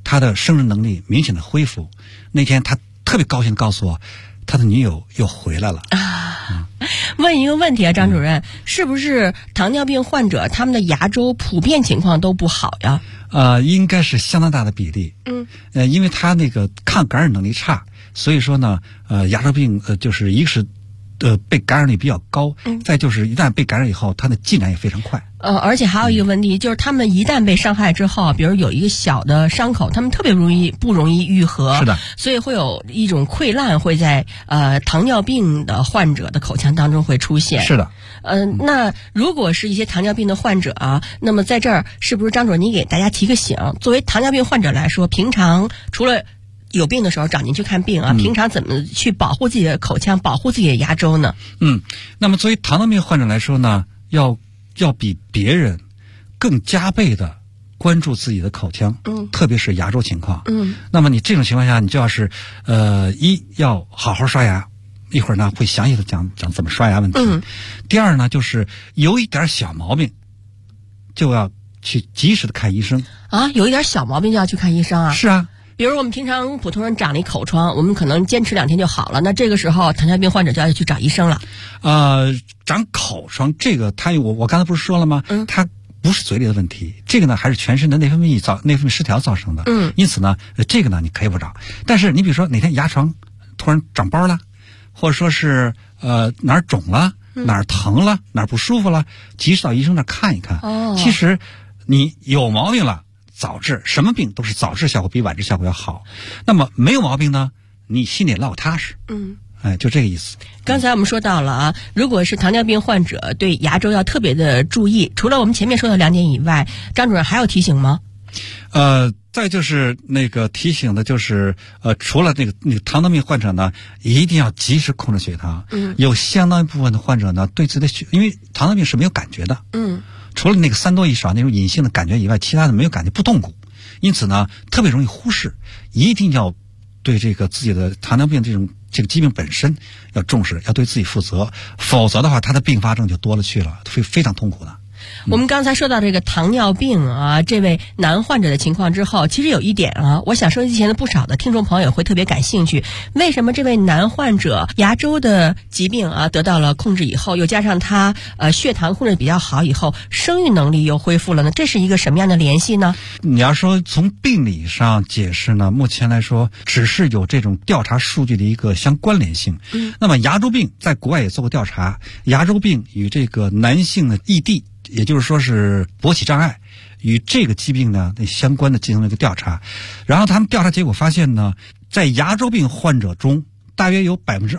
他的生殖能力明显的恢复。那天他特别高兴地告诉我，他的女友又回来了。 问一个问题啊，张主任，是不是糖尿病患者他们的牙周普遍情况都不好呀？ 应该是相当大的比例。因为他那个抗感染能力差，所以说呢，牙周病就是一个是被感染率比较高，再就是一旦被感染以后，它的进展也非常快。 而且还有一个问题，就是他们一旦被伤害之后，比如有一个小的伤口，他们特别不容易愈合。 是的， 所以会有一种溃烂会在糖尿病的患者的口腔当中会出现。 是的。 那如果是一些糖尿病的患者啊，那么在这儿是不是张主任你给大家提个醒？作为糖尿病患者来说，平常除了有病的时候找您去看病啊，平常怎么去保护自己的口腔，保护自己的牙周呢？ 那么作为糖尿病患者来说呢，要比别人更加倍的关注自己的口腔，特别是牙周情况。那么你这种情况下，你就要是要好好刷牙，一会儿呢会详细的讲怎么刷牙问题。第二呢，就是有一点小毛病，就要去及时的看医生啊。有一点小毛病就要去看医生啊？ 是啊。 比如我们平常普通人长了一口疮，我们可能坚持2天就好了，那这个时候糖尿病患者就要去找医生了。 长口疮这个我刚才不是说了吗？它不是嘴里的问题，这个呢还是全身的内分泌失调造成的。因此呢，这个呢你可以不找。但是你比如说哪天牙床突然长包了，或者说是哪儿肿了，哪儿疼了，哪儿不舒服了，及时到医生那儿看一看。其实你有毛病了，早治，什么病都是早治效果比晚治效果要好。那么没有毛病呢，你心里落踏实。就这个意思。 刚才我们说到了啊，如果是糖尿病患者，对牙周要特别的注意。除了我们前面说的2点以外，张主任还有提醒吗？ 再就是那个提醒的就是，除了那个糖尿病患者呢，一定要及时控制血糖。有相当一部分的患者呢，对自己的因为糖尿病是没有感觉的。除了那个3多1少那种隐性的感觉以外，其他的没有感觉，不痛苦。因此呢，特别容易忽视，一定要对这个自己的糖尿病这个疾病本身要重视，要对自己负责，否则的话，他的并发症就多了去了，会非常痛苦的。 我们刚才说到这个糖尿病啊，这位男患者的情况之后，其实有一点啊，我想收音机前的不少的听众朋友会特别感兴趣。为什么这位男患者牙周的疾病啊得到了控制以后，又加上他血糖控制比较好以后，生育能力又恢复了呢？这是一个什么样的联系呢？ 你要说从病理上解释呢，目前来说只是有这种调查数据的一个相关联性。那么牙周病在国外也做过调查，牙周病与这个男性的ED，也就是说是勃起障碍，与这个疾病呢相关的进行了一个调查，然后他们调查结果发现呢，在牙周病患者中，大约有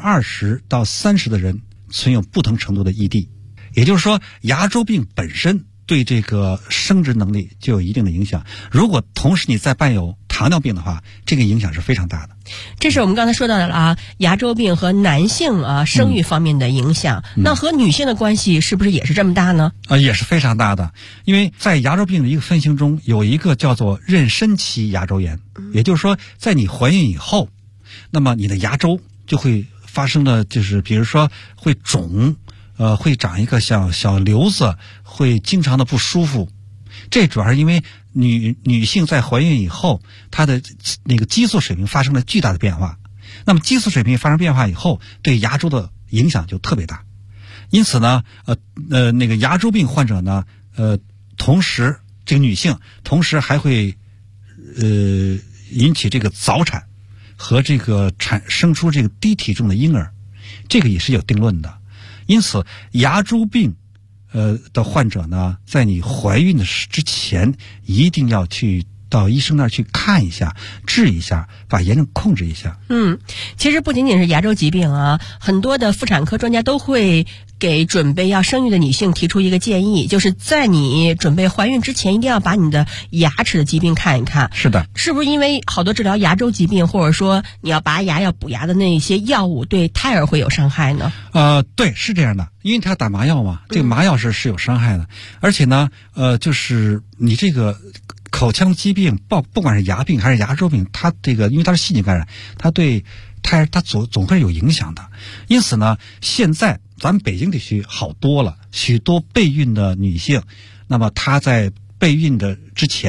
20%到30%的人存有不同程度的ED，也就是说，牙周病本身对这个生殖能力就有一定的影响。如果同时你再伴有糖尿病的话，这个影响是非常大的。 这是我们刚才说到的了啊，牙周病和男性啊生育方面的影响。那和女性的关系是不是也是这么大呢？ 也是非常大的。因为在牙周病的一个分型中，有一个叫做妊娠期牙周炎，也就是说，在你怀孕以后，那么你的牙周就会发生的就是比如说会肿，会长一个小瘤子，会经常的不舒服。这主要是因为女性在怀孕以后，她的那个激素水平发生了巨大的变化。那么激素水平发生变化以后，对牙周的影响就特别大。因此呢，那个牙周病患者呢，同时这个女性同时还会引起这个早产和这个生出这个低体重的婴儿，这个也是有定论的。因此牙周病的患者呢，在你怀孕的之前，一定要去到医生那儿去看一下，治一下，把炎症控制一下。 其实不仅仅是牙周疾病啊，很多的妇产科专家都会给准备要生育的女性提出一个建议，就是在你准备怀孕之前，一定要把你的牙齿的疾病看一看。 是的。 是不是因为好多治疗牙周疾病，或者说你要拔牙要补牙的那些药物对胎儿会有伤害呢？ 对，是这样的，因为他打麻药嘛，这个麻药是有伤害的。而且呢，就是你这个口腔疾病，不管是牙病还是牙周病，它这个因为它是细菌感染，它对胎儿它总会有影响的。因此呢，现在咱们北京地区好多了，许多备孕的女性，那么她在备孕的之前，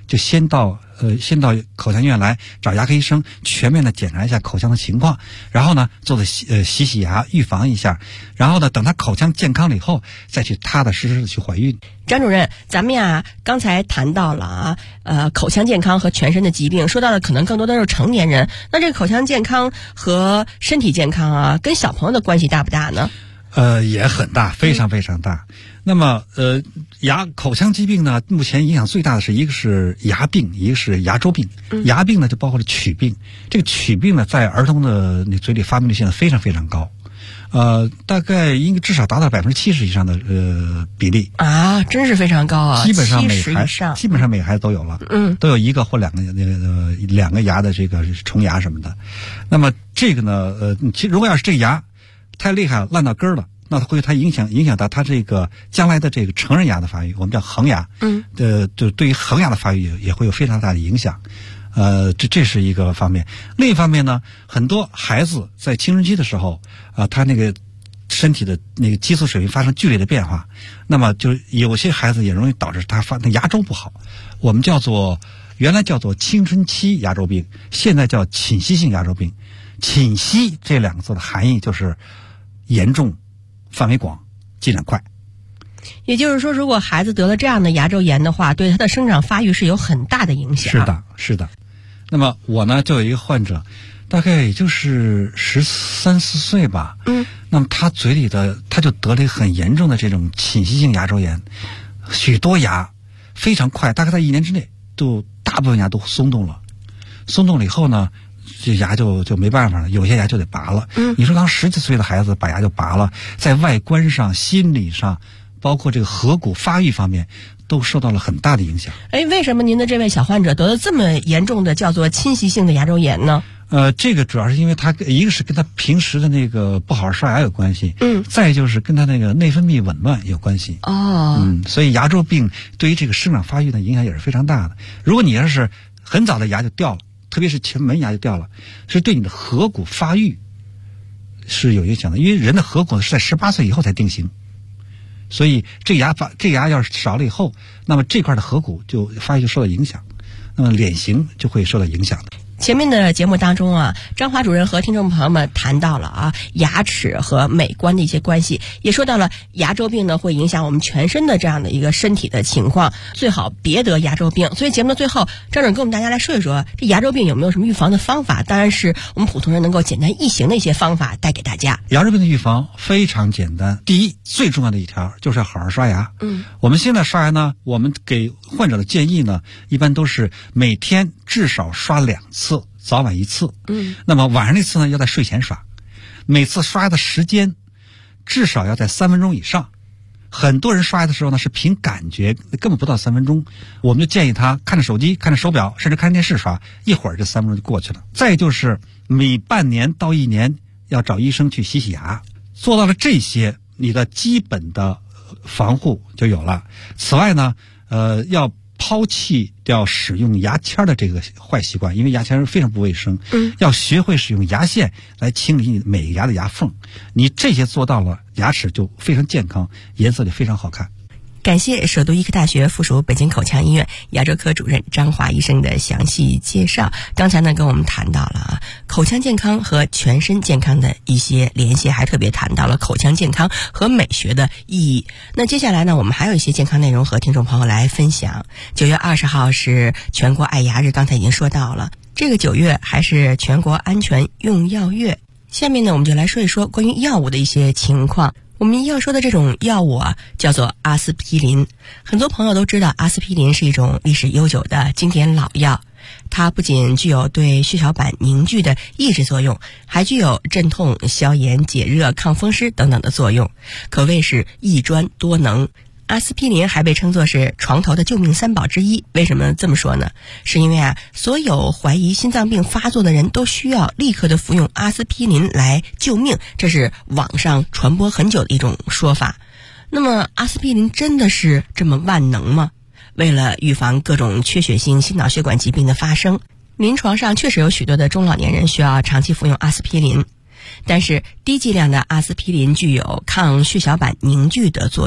就先到口腔医院来找牙科医生全面的检查一下口腔的情况，然后呢做的洗牙预防一下，然后呢等他口腔健康了以后再去踏踏实实的去怀孕。 张主任，咱们呀刚才谈到了口腔健康和全身的疾病，说到的可能更多的是成年人，那这个口腔健康和身体健康跟小朋友的关系大不大呢？ 也很大，非常非常大。那么口腔疾病呢，目前影响最大的是一个是牙病，一个是牙周病。牙病呢就包括了龋病，这个龋病呢在儿童的嘴里发病率现在非常非常高，大概应该至少达到70%以上的比例啊，真是非常高啊！ 基本上每个孩子都有了，都有一个或两个牙的这个虫牙什么的。那么这个呢，其实如果要是这个牙太厉害了，烂到根儿了，那它影响到它这个将来的这个成人牙的发育，我们叫恒牙，就对于恒牙的发育也会有非常大的影响。这是一个方面。另一方面呢，很多孩子在青春期的时候他那个身体的那个激素水平发生剧烈的变化，那么就有些孩子也容易导致他那牙周不好，我们原来叫做青春期牙周病，现在叫侵袭性牙周病。侵袭这两个字的含义就是严重、范围广、进展快。 也就是说，如果孩子得了这样的牙周炎的话，对他的生长发育是有很大的影响。 是的。那么我呢，就有一个患者，大概也就是13、14岁吧。那么他嘴里他就得了一个很严重的这种侵袭性牙周炎，许多牙非常快，大概在1年之内大部分牙都松动了。松动了以后呢，这牙就没办法了，有些牙就得拔了。你说刚10几岁的孩子把牙就拔了，在外观上、心理上，包括这个颌骨发育方面，都受到了很大的影响。 为什么您的这位小患者得了这么严重的叫做侵袭性的牙周炎呢？ 这个主要是因为一个是跟他平时的那个不好好刷牙有关系，再就是跟他那个内分泌紊乱有关系。所以牙周病对于这个生长发育的影响也是非常大的。如果你要是很早的牙就掉了，特别是前门牙就掉了，是对你的颌骨发育是有影响的，因为人的颌骨是在18岁以后才定型，所以这牙要是少了以后，那么这块的颌骨就发育就受到影响，那么脸型就会受到影响的。 前面的节目当中张华主任和听众朋友们谈到了牙齿和美观的一些关系，也说到了牙周病呢会影响我们全身的这样的一个身体的情况，最好别得牙周病。所以节目的最后，张主任跟我们大家来说一说这牙周病有没有什么预防的方法，当然是我们普通人能够简单易行的一些方法带给大家。 牙周病的预防非常简单，第一最重要的一条就是要好好刷牙。我们现在刷牙呢，我们给患者的建议呢，一般都是每天至少刷2次，早晚1次。那么晚上那次呢，要在睡前刷，每次刷牙的时间至少要在3分钟以上。很多人刷牙的时候呢是凭感觉，根本不到3分钟，我们就建议他看着手机、看着手表，甚至看电视刷，一会儿这3分钟就过去了。再就是每半年到1年要找医生去洗牙，做到了这些，你的基本的防护就有了。此外呢，要抛弃掉使用牙签的这个坏习惯，因为牙签非常不卫生。要学会使用牙线来清理你每个牙的牙缝。你这些做到了，牙齿就非常健康，颜色就非常好看。 感谢首都医科大学附属北京口腔医院牙周科主任张华医生的详细介绍。刚才呢跟我们谈到了口腔健康和全身健康的一些联系，还特别谈到了口腔健康和美学的意义。那接下来呢，我们还有一些健康内容和听众朋友来分享。9月20号是全国爱牙日，刚才已经说到了，这个9月还是全国安全用药月。下面呢，我们就来说一说关于药物的一些情况。我们要说的这种药物叫做阿司匹林。很多朋友都知道阿司匹林是一种历史悠久的经典老药，它不仅具有对血小板凝聚的抑制作用，还具有镇痛、消炎、解热、抗风湿等等的作用，可谓是一专多能。阿司匹林还被称作是床头的救命3宝之一。为什么这么说呢？是因为所有怀疑心脏病发作的人都需要立刻的服用阿司匹林来救命，这是网上传播很久的一种说法。那么阿司匹林真的是这么万能吗？为了预防各种缺血性心脑血管疾病的发生，临床上确实有许多的中老年人需要长期服用阿司匹林。但是低剂量的阿司匹林具有抗血小板凝聚的作用，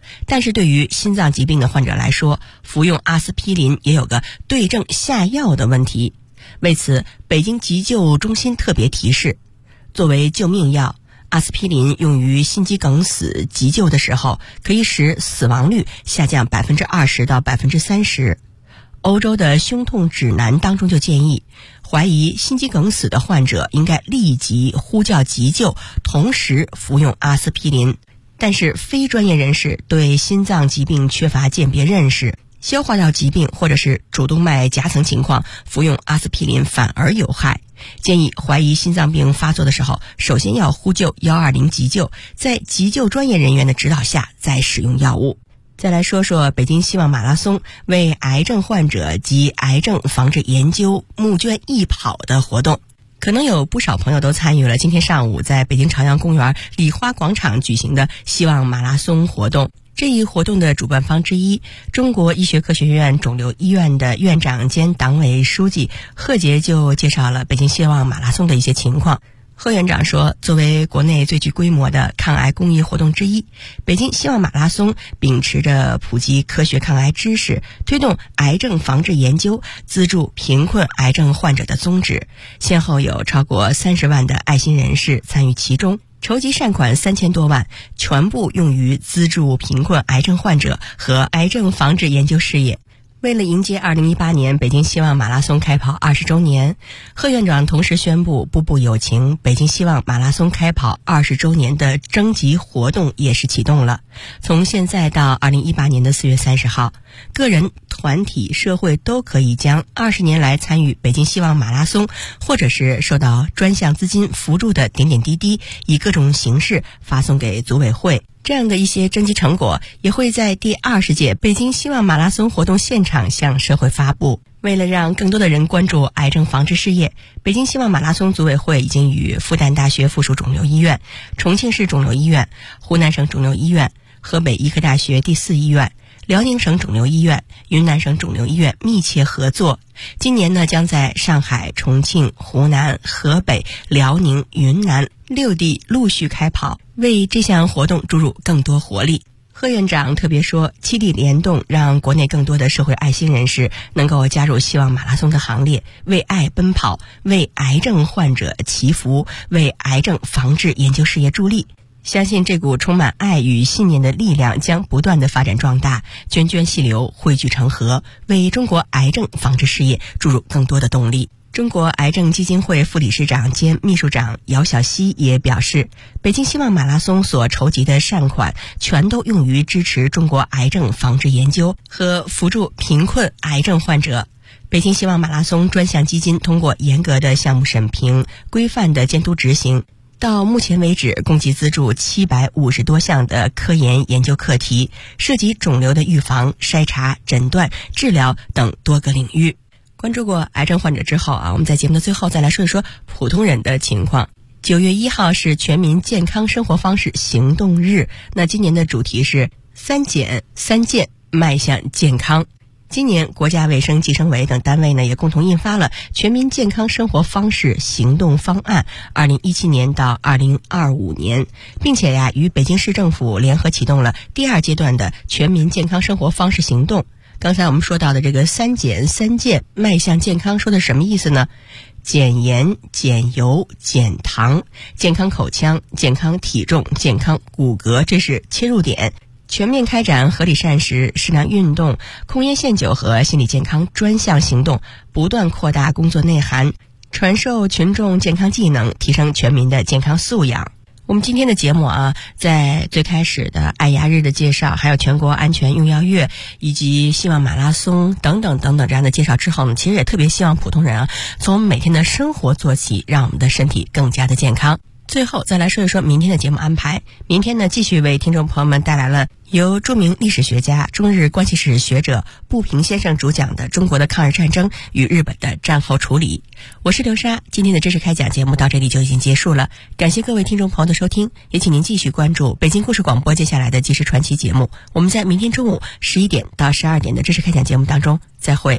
但是对于心脏疾病的患者来说，服用阿司匹林也有个对症下药的问题。为此，北京急救中心特别提示，作为救命药，阿司匹林用于心肌梗死急救的时候，可以使死亡率下降20%到30%。欧洲的胸痛指南当中就建议，怀疑心肌梗死的患者应该立即呼叫急救，同时服用阿司匹林。但是非专业人士对心脏疾病缺乏鉴别认识，消化道疾病或者是主动脉夹层情况，服用阿司匹林反而有害。建议怀疑心脏病发作的时候，首先要呼救120急救，在急救专业人员的指导下再使用药物。再来说说北京希望马拉松为癌症患者及癌症防治研究募捐义跑的活动。可能有不少朋友都参与了今天上午在北京朝阳公园礼花广场举行的希望马拉松活动。这一活动的主办方之一，中国医学科学院肿瘤医院的院长兼党委书记贺杰就介绍了北京希望马拉松的一些情况。贺院长说，作为国内最具规模的抗癌公益活动之一，北京希望马拉松秉持着普及科学抗癌知识、推动癌症防治研究、资助贫困癌症患者的宗旨，先后有超过30万的爱心人士参与其中，筹集善款3000多万，全部用于资助贫困癌症患者和癌症防治研究事业。为了迎接2018年北京希望马拉松开跑20周年，贺院长同时宣布，步步有情北京希望马拉松开跑20周年的征集活动也是启动了。从现在到2018年的4月30号，个人、团体、社会都可以将20年来参与北京希望马拉松或者是受到专项资金扶助的点点滴滴，以各种形式发送给组委会。这样的一些征集成果也会在第20届北京希望马拉松活动现场向社会发布。为了让更多的人关注癌症防治事业，北京希望马拉松组委会已经与复旦大学附属肿瘤医院、重庆市肿瘤医院、湖南省肿瘤医院、河北医科大学第4医院、辽宁省肿瘤医院、云南省肿瘤医院密切合作。今年呢，将在上海、重庆、湖南、河北、辽宁、云南6地陆续开跑，为这项活动注入更多活力。贺院长特别说，7地联动让国内更多的社会爱心人士能够加入希望马拉松的行列，为爱奔跑，为癌症患者祈福，为癌症防治研究事业助力。相信这股充满爱与信念的力量将不断的发展壮大，涓涓细流汇聚成河，为中国癌症防治事业注入更多的动力。中国癌症基金会副理事长兼秘书长姚晓曦也表示，北京希望马拉松所筹集的善款全都用于支持中国癌症防治研究和扶助贫困癌症患者。北京希望马拉松专项基金通过严格的项目审评、规范的监督执行，到目前为止共计资助750多项的科研研究课题，涉及肿瘤的预防、筛查、诊断、治疗等多个领域。关注过癌症患者之后我们在节目的最后再来说一说普通人的情况。9月1号是全民健康生活方式行动日，那今年的主题是3减3健迈向健康。今年国家卫生计生委等单位呢也共同印发了全民健康生活方式行动方案2017年到2025年，并且与北京市政府联合启动了第2阶段的全民健康生活方式行动。刚才我们说到的这个3减3健迈向健康说的什么意思呢？减盐、减油、减糖，健康口腔、健康体重、健康骨骼，这是切入点。全面开展合理膳食、适量运动、控烟限酒和心理健康专项行动，不断扩大工作内涵，传授群众健康技能，提升全民的健康素养。我们今天的节目在最开始的爱牙日的介绍，还有全国安全用药月以及希望马拉松等等等等这样的介绍之后呢，其实也特别希望普通人从每天的生活做起，让我们的身体更加的健康。最后再来说一说明天的节目安排。明天呢，继续为听众朋友们带来了由著名历史学家、中日关系史学者步平先生主讲的中国的抗日战争与日本的战后处理。我是刘莎，今天的知识开讲节目到这里就已经结束了，感谢各位听众朋友的收听，也请您继续关注北京故事广播接下来的纪实传奇节目。我们在明天中午11点到12点的知识开讲节目当中再会。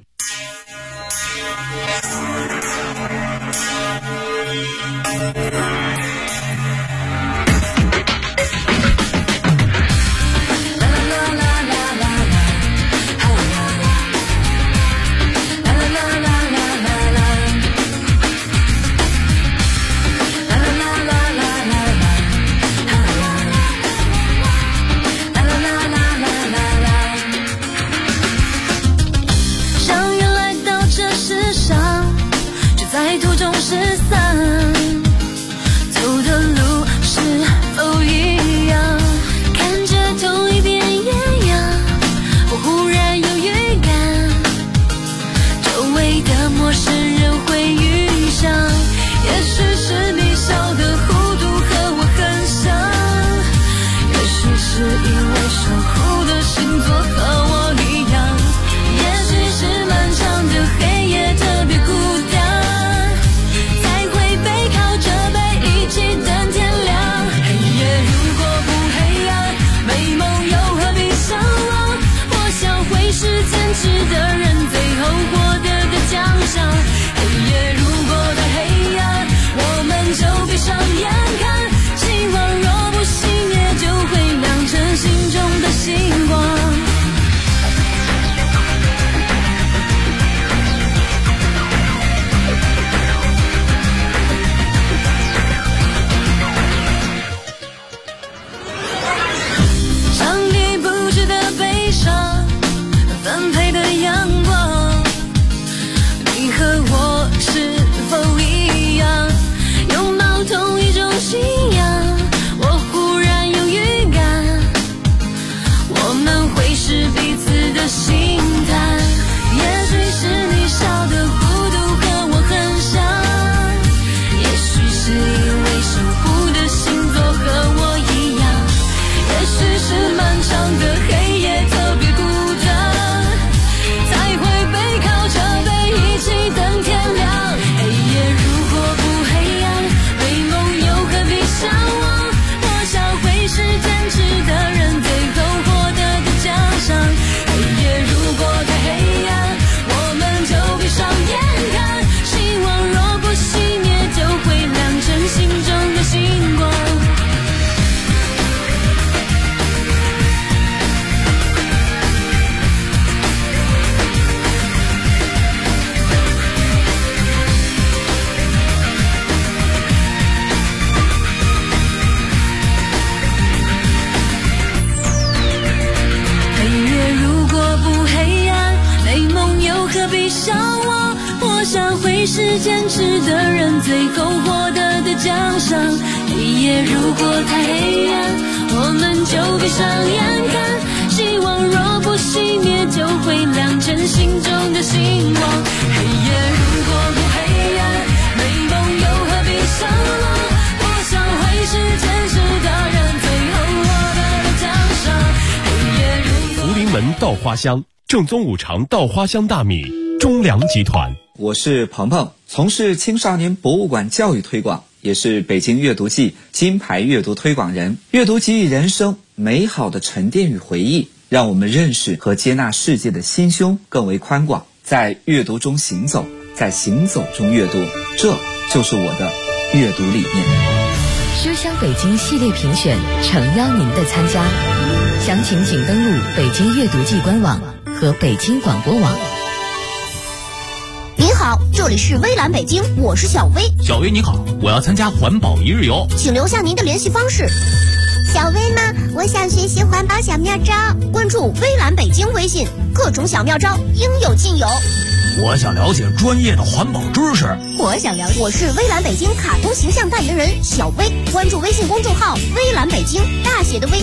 La la la 会遇上。也许是你笑的弧度和我很像，也许是因为守护的星座和我一样，也许是漫长的黑夜特别孤单，才会背靠着背一起等天亮。黑夜如果不黑暗，美梦又何必向往？我想会是坚持的人最后获得的奖赏。黑夜如果太黑暗，我们就闭上眼看，希望若不熄灭就会亮成心中的星光。上帝布置的悲伤，分配的阳光，你和我是否一样，拥抱同一种信仰？我忽然有预感，我们会是彼此的心谈。也许是你笑的弧度和我很像，也许是因为守护的星座和我一样，也许是漫长的黑夜特别孤单，才会背靠着背一起等天亮。黑夜如果不黑暗，美梦又何必向往？我想会是坚持的人最后获得的奖赏。黑夜如果太黑暗，我们就闭上眼看，希望若不熄灭就会亮成心中的星光。黑夜如果不黑暗，美梦又何必向往？我想会是坚持的人最后获得的奖赏。黑夜如果太黑暗，我们就闭上眼看，希望若不熄灭就会亮成心中的星光。黑夜如果不黑暗，美梦又何必向往？我想会是坚持的人最后获得的奖赏。黑夜如果福临门稻花香，正宗五常稻花香大米，中粮集团。 我是鹏鹏，从事青少年博物馆教育推广，也是北京阅读季金牌阅读推广人。阅读给予人生美好的沉淀与回忆，让我们认识和接纳世界的心胸更为宽广。在阅读中行走，在行走中阅读，这就是我的阅读理念。 书香北京系列评选诚邀您的参加，详情请登录北京阅读季官网和北京广播网。 您好，这里是微蓝北京，我是小薇。 小薇你好，我要参加环保一日游， 请留下您的联系方式。小薇吗？我想学习环保小妙招，关注微蓝北京微信，各种小妙招应有尽有。 我想了解专业的环保知识。 我是微蓝北京卡通形象代言人小薇，关注微信公众号微蓝北京，大写的微，